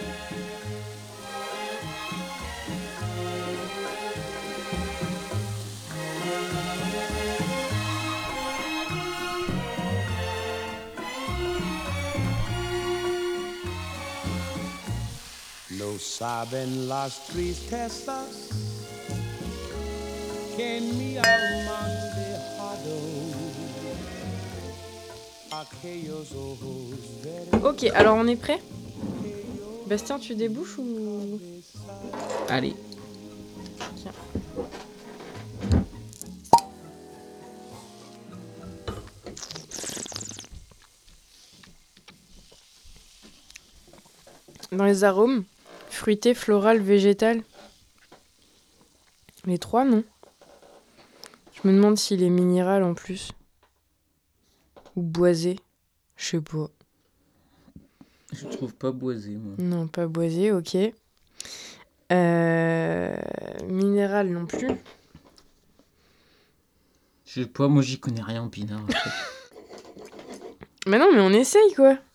No saben las tristezas que mi alma han dejado. Aquellos ojos verdes. Ok, alors on est prêt? Bastien, tu débouches ou... Allez. Tiens. Dans les arômes, fruité, floral, végétal. Les trois, non? Je me demande s'il est minéral en plus. Ou boisé. Je sais pas. Je trouve pas boisé, moi. Non, pas boisé, ok. Minéral non plus. Je sais pas, moi j'y connais rien en pinard. Mais non, mais on essaye quoi.